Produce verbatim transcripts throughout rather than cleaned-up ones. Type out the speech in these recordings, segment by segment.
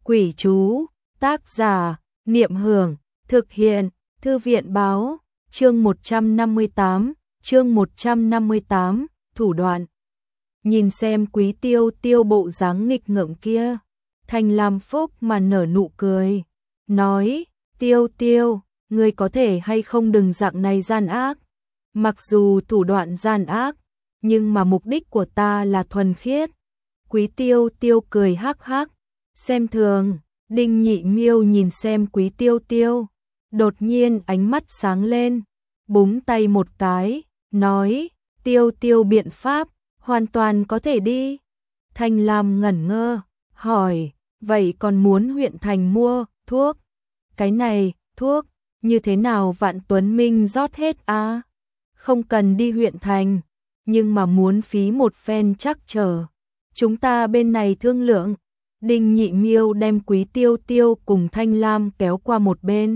Quỷ chú, tác giả, Niệm Hưởng, thực hiện, Thư viện báo, chương một trăm năm mươi tám, chương một trăm năm mươi tám, thủ đoạn. Nhìn xem Quý Tiêu Tiêu bộ dáng nghịch ngợm kia, Thanh Lam phúc mà nở nụ cười, nói, Tiêu Tiêu, ngươi có thể hay không đừng dạng này gian ác. Mặc dù thủ đoạn gian ác, nhưng mà mục đích của ta là thuần khiết. Quý Tiêu Tiêu cười hắc hắc, xem thường. Đinh Nhị Miêu nhìn xem Quý Tiêu Tiêu, đột nhiên ánh mắt sáng lên, búng tay một cái, nói, Tiêu Tiêu biện pháp, hoàn toàn có thể đi. Thanh Lam ngẩn ngơ, hỏi, vậy còn muốn huyện thành mua thuốc? Cái này, thuốc, như thế nào Vạn Tuấn Minh rót hết à? Không cần đi huyện thành, nhưng mà muốn phí một phen chắc chờ. Chúng ta bên này thương lượng. Đinh Nhị Miêu đem Quý Tiêu Tiêu cùng Thanh Lam kéo qua một bên.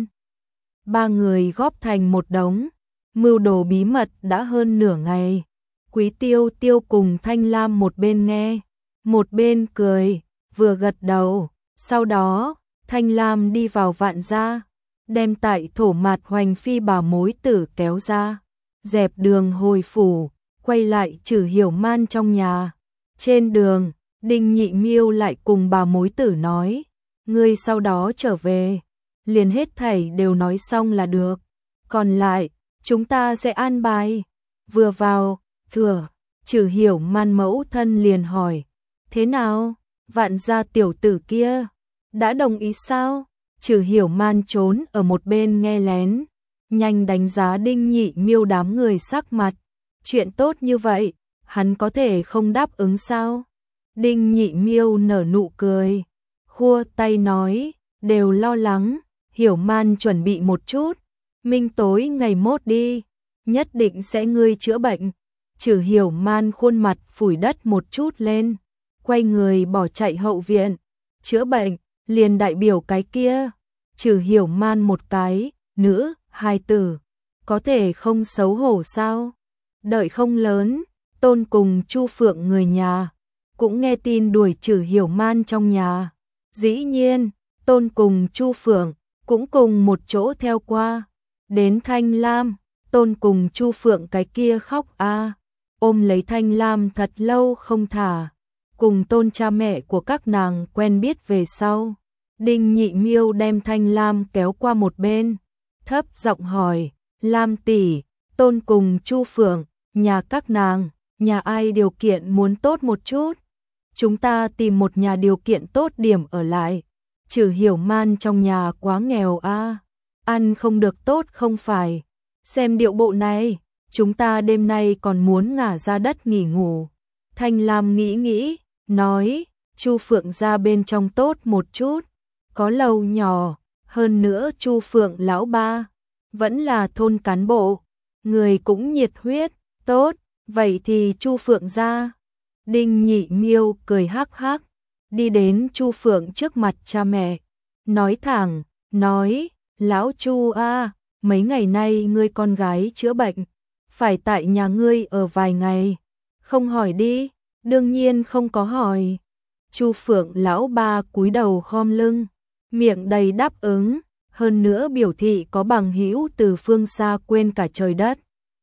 Ba người góp thành một đống, mưu đồ bí mật đã hơn nửa ngày. Quý Tiêu Tiêu cùng Thanh Lam một bên nghe, một bên cười, vừa gật đầu. Sau đó, Thanh Lam đi vào Vạn gia, đem tại thổ mạt hoành phi bà mối tử kéo ra, dẹp đường hồi phủ, quay lại Trử Hiểu Man trong nhà. Trên đường, Đinh Nhị Miêu lại cùng bà mối tử nói, ngươi sau đó trở về, liền hết thảy đều nói xong là được, còn lại, chúng ta sẽ an bài. Vừa vào, thừa, Trử Hiểu Man mẫu thân liền hỏi, thế nào, Vạn gia tiểu tử kia, đã đồng ý sao? Trử Hiểu Man trốn ở một bên nghe lén, nhanh đánh giá Đinh Nhị Miêu đám người sắc mặt, chuyện tốt như vậy, hắn có thể không đáp ứng sao? Đinh Nhị Miêu nở nụ cười, khua tay nói, đều lo lắng, Hiểu Man chuẩn bị một chút, minh tối ngày mốt đi, nhất định sẽ ngươi chữa bệnh. Trử Hiểu Man khuôn mặt phủi đất một chút lên, quay người bỏ chạy hậu viện, chữa bệnh, liền đại biểu cái kia. Trử Hiểu Man một cái, nữ, hai tử, có thể không xấu hổ sao? Đợi không lớn, Tôn cùng Chu Phượng người nhà cũng nghe tin đuổi Trử Hiểu Man trong nhà. Dĩ nhiên, Tôn cùng Chu Phượng cũng cùng một chỗ theo qua. Đến Thanh Lam, Tôn cùng Chu Phượng cái kia khóc a, ôm lấy Thanh Lam thật lâu không thả. Cùng Tôn cha mẹ của các nàng quen biết về sau, Đinh Nhị Miêu đem Thanh Lam kéo qua một bên, thấp giọng hỏi, Lam tỷ, Tôn cùng Chu Phượng, nhà các nàng, nhà ai điều kiện muốn tốt một chút? Chúng ta tìm một nhà điều kiện tốt điểm ở lại. Trử Hiểu Man trong nhà quá nghèo a, ăn không được tốt không phải. Xem điệu bộ này, chúng ta đêm nay còn muốn ngả ra đất nghỉ ngủ. Thanh Lam nghĩ nghĩ, nói, Chu Phượng ra bên trong tốt một chút, có lầu nhỏ, hơn nữa Chu Phượng lão ba vẫn là thôn cán bộ, người cũng nhiệt huyết, tốt, vậy thì Chu Phượng ra. Đinh Nhị Miêu cười hắc hắc, đi đến Chu Phượng trước mặt cha mẹ, nói thẳng, nói, lão Chu a, mấy ngày nay ngươi con gái chữa bệnh, phải tại nhà ngươi ở vài ngày, không hỏi đi, đương nhiên không có hỏi. Chu Phượng lão ba cúi đầu khom lưng, miệng đầy đáp ứng, hơn nữa biểu thị có bằng hữu từ phương xa quên cả trời đất.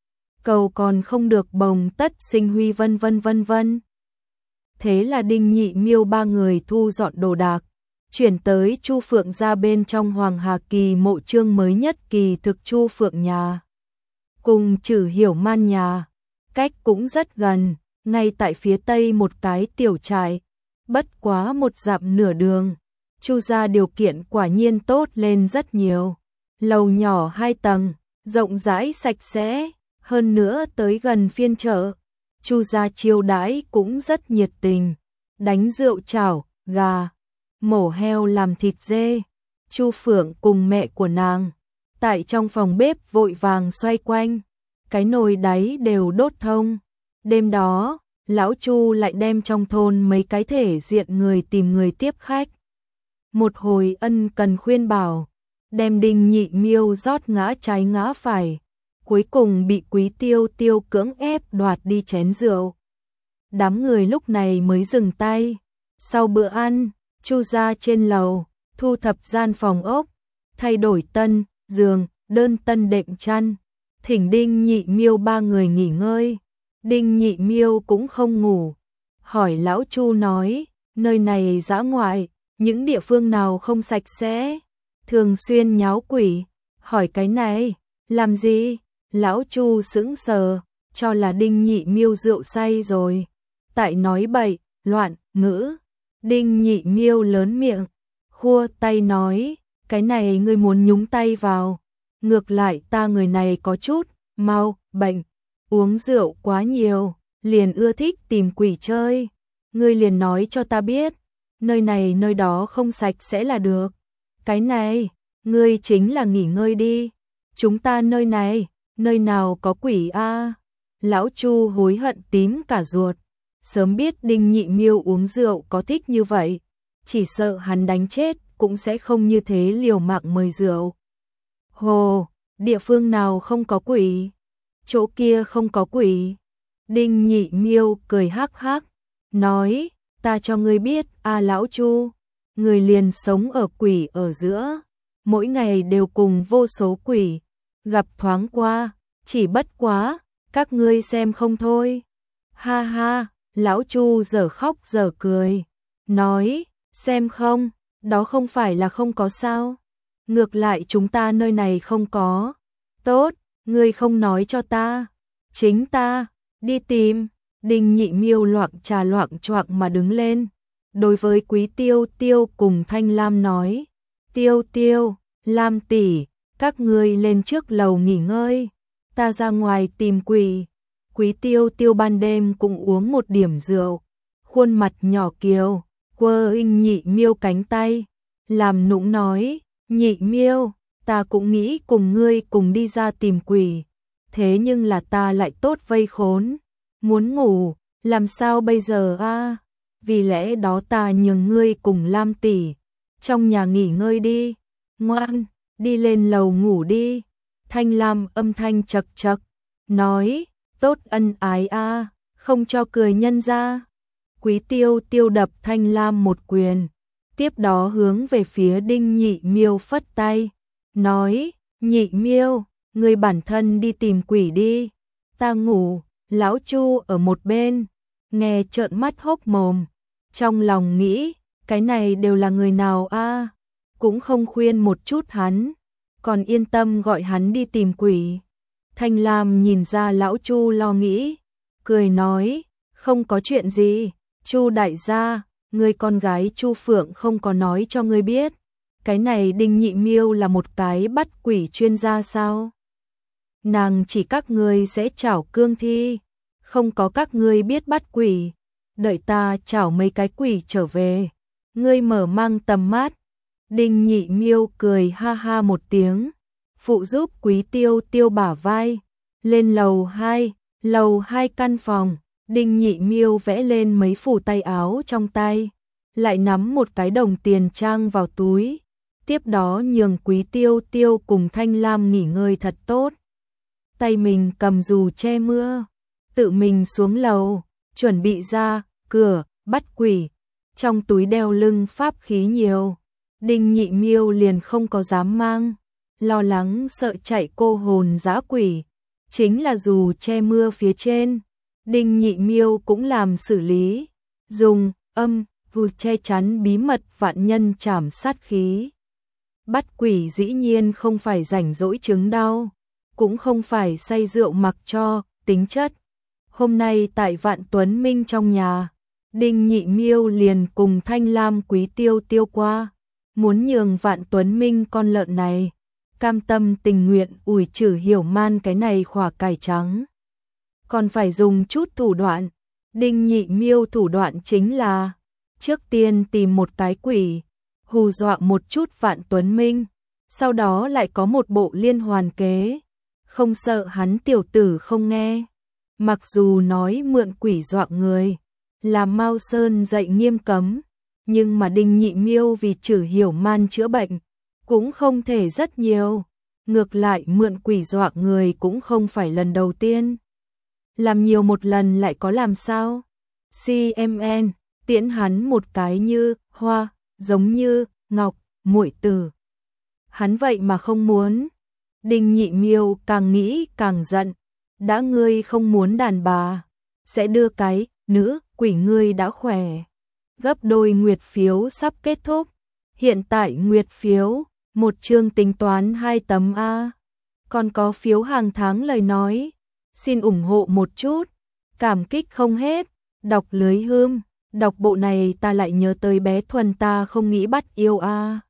Cầu còn không được bồng tất sinh huy vân vân vân vân. Thế là Đinh Nhị Miêu ba người thu dọn đồ đạc, chuyển tới Chu Phượng ra bên trong Hoàng Hà Kỳ mộ chương mới nhất kỳ thực Chu Phượng nhà. Cùng Trử Hiểu Man nhà, cách cũng rất gần, ngay tại phía tây một cái tiểu trại, bất quá một dặm nửa đường. Chu gia điều kiện quả nhiên tốt lên rất nhiều, lầu nhỏ hai tầng, rộng rãi sạch sẽ, hơn nữa tới gần phiên chợ. Chu gia chiêu đãi cũng rất nhiệt tình, đánh rượu chảo, gà, mổ heo làm thịt dê. Chu Phượng cùng mẹ của nàng, tại trong phòng bếp vội vàng xoay quanh, cái nồi đáy đều đốt thông. Đêm đó, lão Chu lại đem trong thôn mấy cái thể diện người tìm người tiếp khách. Một hồi ân cần khuyên bảo, đem Đinh Nhị Miêu rót ngã trái ngã phải, cuối cùng bị Quý Tiêu Tiêu cưỡng ép đoạt đi chén rượu. Đám người lúc này mới dừng tay. Sau bữa ăn, Chu ra trên lầu, thu thập gian phòng ốc, thay đổi tân, giường, đơn tân đệm chăn, thỉnh Đinh Nhị Miêu ba người nghỉ ngơi. Đinh Nhị Miêu cũng không ngủ, hỏi lão Chu nói, nơi này dã ngoại, những địa phương nào không sạch sẽ, thường xuyên nháo quỷ, hỏi cái này, làm gì? Lão Chu sững sờ, cho là Đinh Nhị Miêu rượu say rồi, tại nói bậy, loạn, ngữ. Đinh Nhị Miêu lớn miệng, khua tay nói, cái này ngươi muốn nhúng tay vào, ngược lại ta người này có chút, mau, bệnh, uống rượu quá nhiều, liền ưa thích tìm quỷ chơi, ngươi liền nói cho ta biết, nơi này nơi đó không sạch sẽ là được, cái này, ngươi chính là nghỉ ngơi đi, chúng ta nơi này, nơi nào có quỷ a? Lão Chu hối hận tím cả ruột, sớm biết Đinh Nhị Miêu uống rượu có thích như vậy, chỉ sợ hắn đánh chết cũng sẽ không như thế liều mạng mời rượu. Hồ, địa phương nào không có quỷ? Chỗ kia không có quỷ. Đinh Nhị Miêu cười hắc hắc, nói, ta cho ngươi biết, a lão Chu, người liền sống ở quỷ ở giữa, mỗi ngày đều cùng vô số quỷ, gặp thoáng qua, chỉ bất quá, các ngươi xem không thôi. Ha ha, lão Chu giờ khóc giờ cười, nói, xem không, đó không phải là không có sao. Ngược lại chúng ta nơi này không có. Tốt, ngươi không nói cho ta. Chính ta, đi tìm. Đinh Nhị Miêu loạng trà loạng choạng mà đứng lên. Đối với Quý Tiêu Tiêu cùng Thanh Lam nói. Tiêu Tiêu, Lam tỷ, các ngươi lên trước lầu nghỉ ngơi. Ta ra ngoài tìm quỷ. Quý Tiêu Tiêu ban đêm cũng uống một điểm rượu. Khuôn mặt nhỏ kiều, quơ Đinh Nhị Miêu cánh tay. Làm nũng nói, Nhị Miêu, ta cũng nghĩ cùng ngươi cùng đi ra tìm quỷ. Thế nhưng là ta lại tốt vây khốn. Muốn ngủ, làm sao bây giờ a? À? Vì lẽ đó ta nhường ngươi cùng Lam tỷ trong nhà nghỉ ngơi đi. Ngoan, đi lên lầu ngủ đi. Thanh Lam âm thanh chật chật, nói, tốt ân ái a, à, không cho cười nhân ra. Quý Tiêu Tiêu đập Thanh Lam một quyền, tiếp đó hướng về phía Đinh Nhị Miêu phất tay, nói, Nhị Miêu, ngươi bản thân đi tìm quỷ đi, ta ngủ. Lão Chu ở một bên, nghe trợn mắt hốc mồm, trong lòng nghĩ, cái này đều là người nào a? À? Cũng không khuyên một chút hắn, còn yên tâm gọi hắn đi tìm quỷ. Thanh Lam nhìn ra lão Chu lo nghĩ, cười nói, không có chuyện gì, Chu đại gia, người con gái Chu Phượng không có nói cho ngươi biết, cái này Đinh Nhị Miêu là một cái bắt quỷ chuyên gia sao? Nàng chỉ các ngươi sẽ chảo cương thi, không có các ngươi biết bắt quỷ, đợi ta chảo mấy cái quỷ trở về, ngươi mở mang tầm mắt. Đinh Nhị Miêu cười ha ha một tiếng, phụ giúp Quý Tiêu Tiêu bả vai, lên lầu hai, lầu hai căn phòng, Đinh Nhị Miêu vẽ lên mấy phủ tay áo trong tay, lại nắm một cái đồng tiền trang vào túi, tiếp đó nhường Quý Tiêu Tiêu cùng Thanh Lam nghỉ ngơi thật tốt. Tay mình cầm dù che mưa, tự mình xuống lầu, chuẩn bị ra cửa bắt quỷ, trong túi đeo lưng pháp khí nhiều. Đinh Nhị Miêu liền không có dám mang, lo lắng sợ chạy cô hồn dã quỷ, chính là dù che mưa phía trên, Đinh Nhị Miêu cũng làm xử lý, dùng âm vụ che chắn bí mật vạn nhân trảm sát khí. Bắt quỷ dĩ nhiên không phải rảnh rỗi chứng đau, cũng không phải say rượu mặc cho, tính chất. Hôm nay tại Vạn Tuấn Minh trong nhà, Đinh Nhị Miêu liền cùng Thanh Lam Quý Tiêu Tiêu qua, muốn nhường Vạn Tuấn Minh con lợn này, cam tâm tình nguyện ủi chử Hiểu Man cái này khỏa cải trắng. Còn phải dùng chút thủ đoạn, Đinh Nhị Miêu thủ đoạn chính là, trước tiên tìm một cái quỷ, hù dọa một chút Vạn Tuấn Minh, sau đó lại có một bộ liên hoàn kế, không sợ hắn tiểu tử không nghe. Mặc dù nói mượn quỷ dọa người, là Mao Sơn dạy nghiêm cấm, nhưng mà Đinh Nhị Miêu vì chử Hiểu Man chữa bệnh, cũng không thể rất nhiều. Ngược lại mượn quỷ dọa người cũng không phải lần đầu tiên. Làm nhiều một lần lại có làm sao? xê em en, tiễn hắn một cái như hoa, giống như Ngọc muội tử. Hắn vậy mà không muốn. Đinh Nhị Miêu càng nghĩ càng giận, đã ngươi không muốn đàn bà, sẽ đưa cái nữ quỷ ngươi đã khỏe. Gấp đôi nguyệt phiếu sắp kết thúc, hiện tại nguyệt phiếu, một chương tính toán hai tấm A. Còn có phiếu hàng tháng lời nói, xin ủng hộ một chút, cảm kích không hết, đọc lưới hươm, đọc bộ này ta lại nhớ tới bé Thuần ta không nghĩ bắt yêu A.